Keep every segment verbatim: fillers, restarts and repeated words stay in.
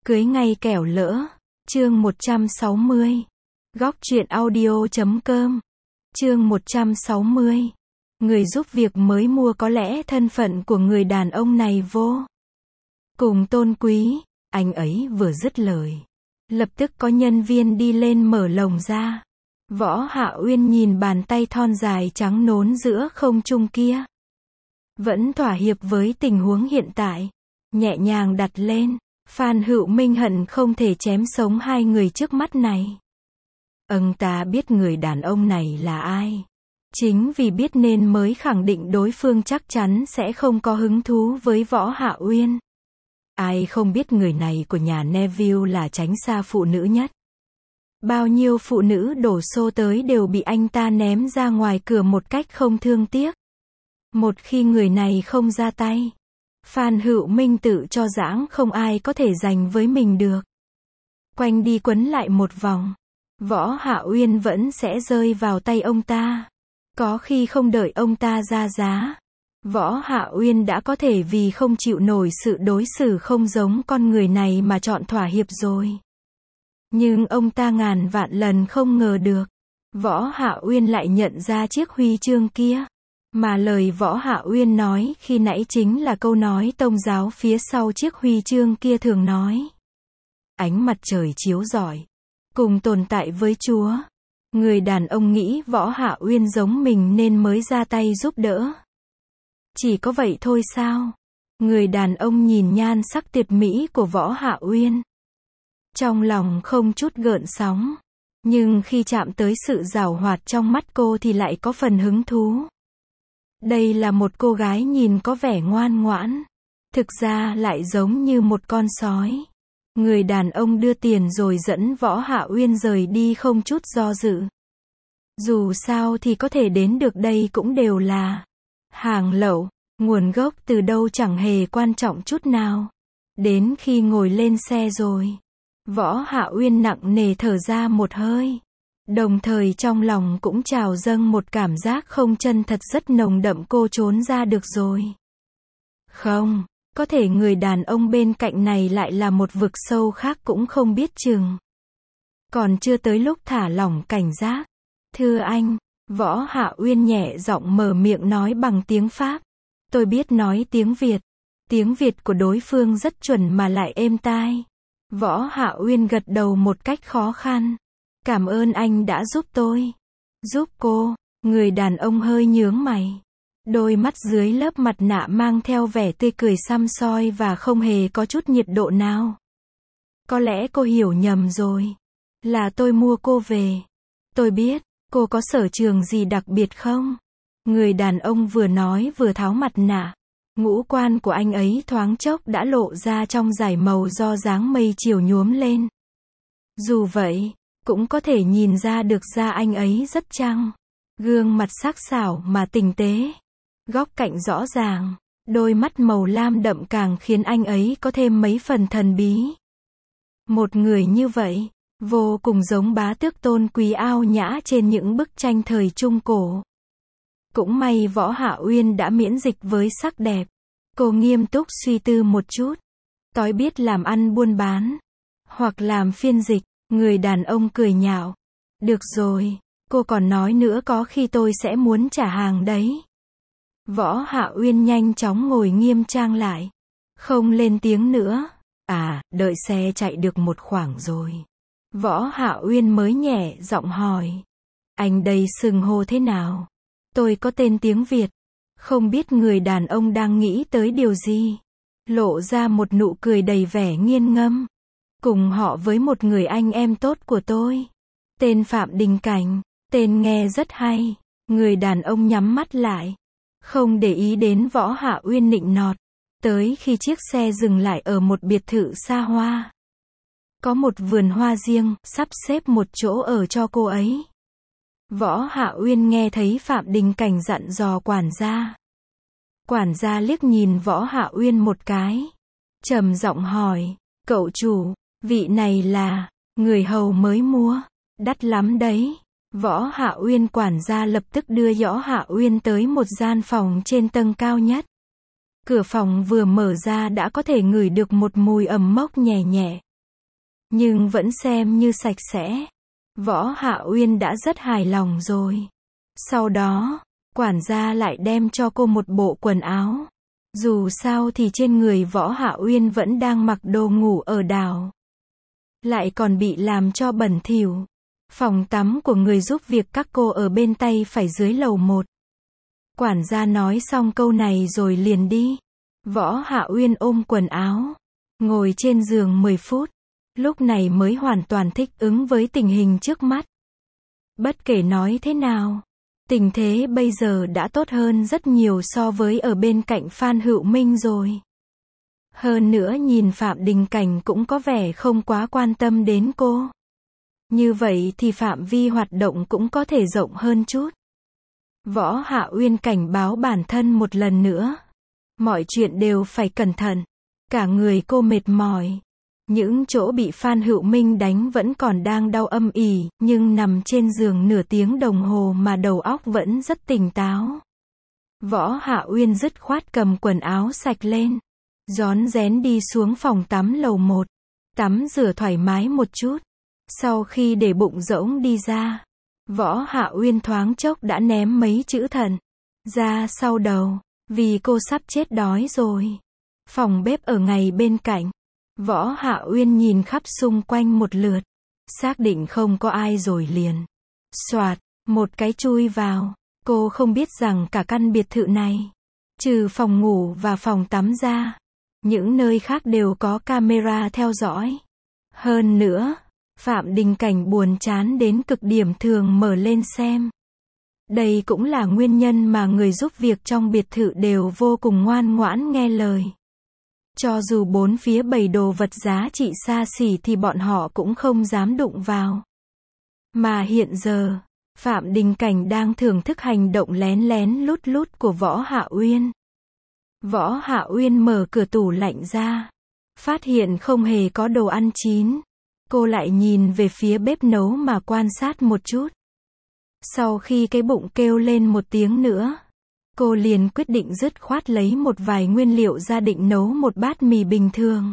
Cưới ngay kẻo lỡ. Chương một trăm sáu mươi. Góc truyện audio chấm com. Chương một trăm sáu mươi. Người giúp việc mới mua có lẽ thân phận của người đàn ông này vô cùng tôn quý. Anh ấy vừa dứt lời, lập tức có nhân viên đi lên mở lồng ra. Võ Hạ Uyên nhìn bàn tay thon dài trắng nón giữa không trung kia, vẫn thỏa hiệp với tình huống hiện tại, nhẹ nhàng đặt lên. Phan Hữu Minh hận không thể chém sống hai người trước mắt này. Ông ta biết người đàn ông này là ai. Chính vì biết nên mới khẳng định đối phương chắc chắn sẽ không có hứng thú với Võ Hạ Uyên. Ai không biết người này của nhà Neville là tránh xa phụ nữ nhất. Bao nhiêu phụ nữ đổ xô tới đều bị anh ta ném ra ngoài cửa một cách không thương tiếc. Một khi người này không ra tay, Phan Hữu Minh tự cho rằng không ai có thể giành với mình được. Quanh đi quấn lại một vòng, Võ Hạ Uyên vẫn sẽ rơi vào tay ông ta. Có khi không đợi ông ta ra giá, Võ Hạ Uyên đã có thể vì không chịu nổi sự đối xử không giống con người này mà chọn thỏa hiệp rồi. Nhưng ông ta ngàn vạn lần không ngờ được, Võ Hạ Uyên lại nhận ra chiếc huy chương kia. Mà lời Võ Hạ Uyên nói khi nãy chính là câu nói Tông giáo phía sau chiếc huy chương kia thường nói. Ánh mặt trời chiếu rọi, cùng tồn tại với Chúa. Người đàn ông nghĩ Võ Hạ Uyên giống mình nên mới ra tay giúp đỡ. Chỉ có vậy thôi sao? Người đàn ông nhìn nhan sắc tuyệt mỹ của Võ Hạ Uyên, trong lòng không chút gợn sóng. Nhưng khi chạm tới sự giảo hoạt trong mắt cô thì lại có phần hứng thú. Đây là một cô gái nhìn có vẻ ngoan ngoãn, thực ra lại giống như một con sói. Người đàn ông đưa tiền rồi dẫn Võ Hạ Uyên rời đi không chút do dự. Dù sao thì có thể đến được đây cũng đều là hàng lậu, nguồn gốc từ đâu chẳng hề quan trọng chút nào. Đến khi ngồi lên xe rồi, Võ Hạ Uyên nặng nề thở ra một hơi. Đồng thời trong lòng cũng trào dâng một cảm giác không chân thật rất nồng đậm. Cô trốn ra được rồi. Không, có thể người đàn ông bên cạnh này lại là một vực sâu khác cũng không biết chừng. Còn chưa tới lúc thả lỏng cảnh giác. Thưa anh, Võ Hạ Uyên nhẹ giọng mở miệng nói bằng tiếng Pháp. Tôi biết nói tiếng Việt. Tiếng Việt của đối phương rất chuẩn mà lại êm tai. Võ Hạ Uyên gật đầu một cách khó khăn. Cảm ơn anh đã giúp tôi. Giúp cô? Người đàn ông hơi nhướng mày. Đôi mắt dưới lớp mặt nạ mang theo vẻ tươi cười săm soi và không hề có chút nhiệt độ nào. Có lẽ cô hiểu nhầm rồi. Là tôi mua cô về. Tôi biết, cô có sở trường gì đặc biệt không? Người đàn ông vừa nói vừa tháo mặt nạ. Ngũ quan của anh ấy thoáng chốc đã lộ ra trong dải màu do dáng mây chiều nhuốm lên. Dù vậy, cũng có thể nhìn ra được da anh ấy rất trắng. Gương mặt sắc sảo mà tinh tế. Góc cạnh rõ ràng. Đôi mắt màu lam đậm càng khiến anh ấy có thêm mấy phần thần bí. Một người như vậy, vô cùng giống bá tước tôn quý ao nhã trên những bức tranh thời Trung Cổ. Cũng may Võ Hạ Uyên đã miễn dịch với sắc đẹp. Cô nghiêm túc suy tư một chút. Tôi biết làm ăn buôn bán, hoặc làm phiên dịch. Người đàn ông cười nhạo. Được rồi, cô còn nói nữa có khi tôi sẽ muốn trả hàng đấy. Võ Hạ Uyên nhanh chóng ngồi nghiêm trang lại. Không lên tiếng nữa. À, đợi xe chạy được một khoảng rồi. Võ Hạ Uyên mới nhẹ giọng hỏi. Anh đây xưng hô thế nào? Tôi có tên tiếng Việt. Không biết người đàn ông đang nghĩ tới điều gì. Lộ ra một nụ cười đầy vẻ nghiền ngẫm. Cùng họ với một người anh em tốt của tôi. Tên Phạm Đình Cảnh. Tên nghe rất hay. Người đàn ông nhắm mắt lại. Không để ý đến Võ Hạ Uyên nịnh nọt. Tới khi chiếc xe dừng lại ở một biệt thự xa hoa. Có một vườn hoa riêng, sắp xếp một chỗ ở cho cô ấy. Võ Hạ Uyên nghe thấy Phạm Đình Cảnh dặn dò quản gia. Quản gia liếc nhìn Võ Hạ Uyên một cái. Trầm giọng hỏi. Cậu chủ, vị này là người hầu mới mua. Đắt lắm đấy. Võ Hạ Uyên quản gia lập tức đưa Võ Hạ Uyên tới một gian phòng trên tầng cao nhất. Cửa phòng vừa mở ra đã có thể ngửi được một mùi ẩm mốc nhẹ nhẹ. nhưng vẫn xem như sạch sẽ. Võ Hạ Uyên đã rất hài lòng rồi. Sau đó, quản gia lại đem cho cô một bộ quần áo. Dù sao thì trên người Võ Hạ Uyên vẫn đang mặc đồ ngủ ở đảo. Lại còn bị làm cho bẩn thỉu. Phòng tắm của người giúp việc các cô ở bên tay phải dưới lầu một. Quản gia nói xong câu này rồi liền đi. Võ Hạ Uyên ôm quần áo, ngồi trên giường mười phút. Lúc này mới hoàn toàn thích ứng với tình hình trước mắt. Bất kể nói thế nào, tình thế bây giờ đã tốt hơn rất nhiều so với ở bên cạnh Phan Hữu Minh rồi. Hơn nữa nhìn Phạm Đình Cảnh cũng có vẻ không quá quan tâm đến cô. Như vậy thì phạm vi hoạt động cũng có thể rộng hơn chút. Võ Hạ Uyên cảnh báo bản thân một lần nữa. Mọi chuyện đều phải cẩn thận. Cả người cô mệt mỏi. Những chỗ bị Phan Hữu Minh đánh vẫn còn đang đau âm ỉ, nhưng nằm trên giường nửa tiếng đồng hồ mà đầu óc vẫn rất tỉnh táo. Võ Hạ Uyên dứt khoát cầm quần áo sạch lên. Rón rén đi xuống phòng tắm lầu một. Tắm rửa thoải mái một chút. Sau khi để bụng rỗng đi ra, Võ Hạ Uyên thoáng chốc đã ném mấy chữ thận ra sau đầu, vì cô sắp chết đói rồi. Phòng bếp ở ngay bên cạnh. Võ Hạ Uyên nhìn khắp xung quanh một lượt, xác định không có ai rồi liền xoạt một cái chui vào. Cô không biết rằng cả căn biệt thự này, trừ phòng ngủ và phòng tắm ra, những nơi khác đều có camera theo dõi. Hơn nữa, Phạm Đình Cảnh buồn chán đến cực điểm thường mở lên xem. Đây cũng là nguyên nhân mà người giúp việc trong biệt thự đều vô cùng ngoan ngoãn nghe lời. Cho dù bốn phía bày đồ vật giá trị xa xỉ thì bọn họ cũng không dám đụng vào. Mà hiện giờ, Phạm Đình Cảnh đang thưởng thức hành động lén lén lút lút của Võ Hạ Uyên. Võ Hạ Uyên mở cửa tủ lạnh ra, phát hiện không hề có đồ ăn chín. Cô lại nhìn về phía bếp nấu mà quan sát một chút. Sau khi cái bụng kêu lên một tiếng nữa, cô liền quyết định dứt khoát lấy một vài nguyên liệu ra định nấu một bát mì bình thường.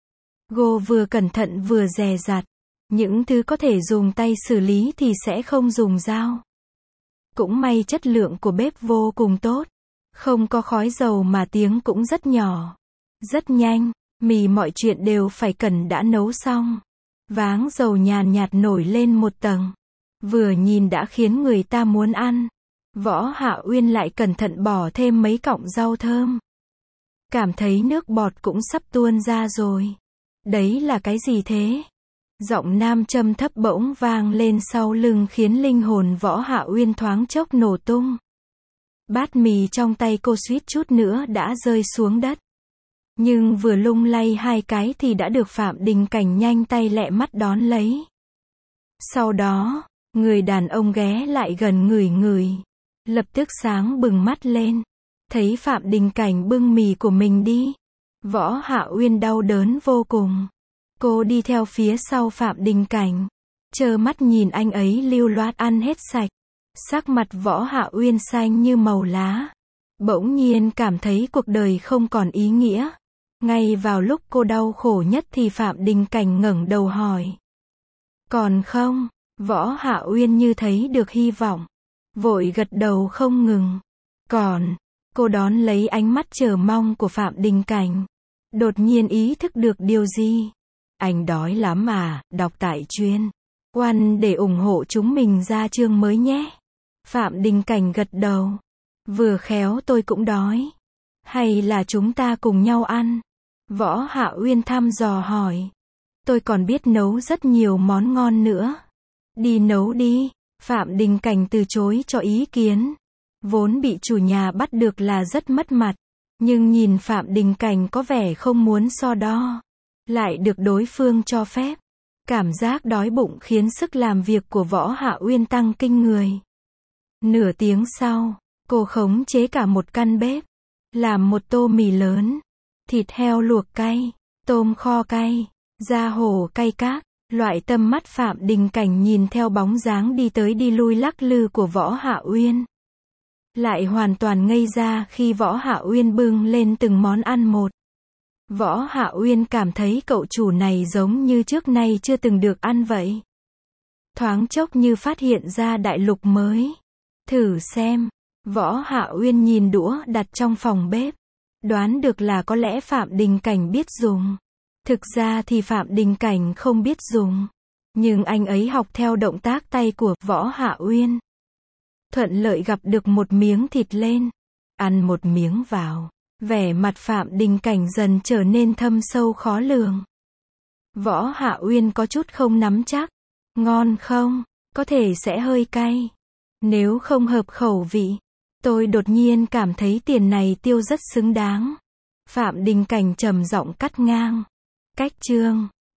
Cô vừa cẩn thận vừa dè dặt. Những thứ có thể dùng tay xử lý thì sẽ không dùng dao. Cũng may chất lượng của bếp vô cùng tốt. Không có khói dầu mà tiếng cũng rất nhỏ. Rất nhanh, mì mọi chuyện đều phải cần đã nấu xong. Váng dầu nhàn nhạt nổi lên một tầng. Vừa nhìn đã khiến người ta muốn ăn. Võ Hạ Uyên lại cẩn thận bỏ thêm mấy cọng rau thơm. Cảm thấy nước bọt cũng sắp tuôn ra rồi. Đấy là cái gì thế? Giọng nam trầm thấp bỗng vang lên sau lưng khiến linh hồn Võ Hạ Uyên thoáng chốc nổ tung. Bát mì trong tay cô suýt chút nữa đã rơi xuống đất. Nhưng vừa lung lay hai cái thì đã được Phạm Đình Cảnh nhanh tay lẹ mắt đón lấy. Sau đó, người đàn ông ghé lại gần ngửi ngửi. Lập tức sáng bừng mắt lên. Thấy Phạm Đình Cảnh bưng mì của mình đi. Võ Hạ Uyên đau đớn vô cùng. Cô đi theo phía sau Phạm Đình Cảnh. Trơ mắt nhìn anh ấy lưu loát ăn hết sạch. Sắc mặt Võ Hạ Uyên xanh như màu lá. Bỗng nhiên cảm thấy cuộc đời không còn ý nghĩa. Ngay vào lúc cô đau khổ nhất thì Phạm Đình Cảnh ngẩng đầu hỏi. Còn không? Võ Hạ Uyên như thấy được hy vọng. Vội gật đầu không ngừng. Còn, cô đón lấy ánh mắt chờ mong của Phạm Đình Cảnh. Đột nhiên ý thức được điều gì? Anh đói lắm à, đọc tại chuyên One để ủng hộ chúng mình ra chương mới nhé. Phạm Đình Cảnh gật đầu. Vừa khéo tôi cũng đói. Hay là chúng ta cùng nhau ăn? Võ Hạ Uyên thăm dò hỏi. Tôi còn biết nấu rất nhiều món ngon nữa. Đi nấu đi. Phạm Đình Cảnh từ chối cho ý kiến. Vốn bị chủ nhà bắt được là rất mất mặt. Nhưng nhìn Phạm Đình Cảnh có vẻ không muốn so đo. Lại được đối phương cho phép. Cảm giác đói bụng khiến sức làm việc của Võ Hạ Uyên tăng kinh người. Nửa tiếng sau, cô khống chế cả một căn bếp. Làm một tô mì lớn. Thịt heo luộc cay. Tôm kho cay. Da hổ cay cát. Loại tâm mắt Phạm Đình Cảnh nhìn theo bóng dáng đi tới đi lui lắc lư của Võ Hạ Uyên. Lại hoàn toàn ngây ra khi Võ Hạ Uyên bưng lên từng món ăn một. Võ Hạ Uyên cảm thấy cậu chủ này giống như trước nay chưa từng được ăn vậy. Thoáng chốc như phát hiện ra đại lục mới. Thử xem. Võ Hạ Uyên nhìn đũa đặt trong phòng bếp. Đoán được là có lẽ Phạm Đình Cảnh biết dùng. Thực ra thì Phạm Đình Cảnh không biết dùng. Nhưng anh ấy học theo động tác tay của Võ Hạ Uyên. Thuận lợi gặp được một miếng thịt lên. Ăn một miếng vào. Vẻ mặt Phạm Đình Cảnh dần trở nên thâm sâu khó lường. Võ Hạ Uyên có chút không nắm chắc. Ngon không? Có thể sẽ hơi cay. Nếu không hợp khẩu vị. Tôi đột nhiên cảm thấy tiền này tiêu rất xứng đáng. Phạm Đình Cảnh trầm giọng cắt ngang. Cách chương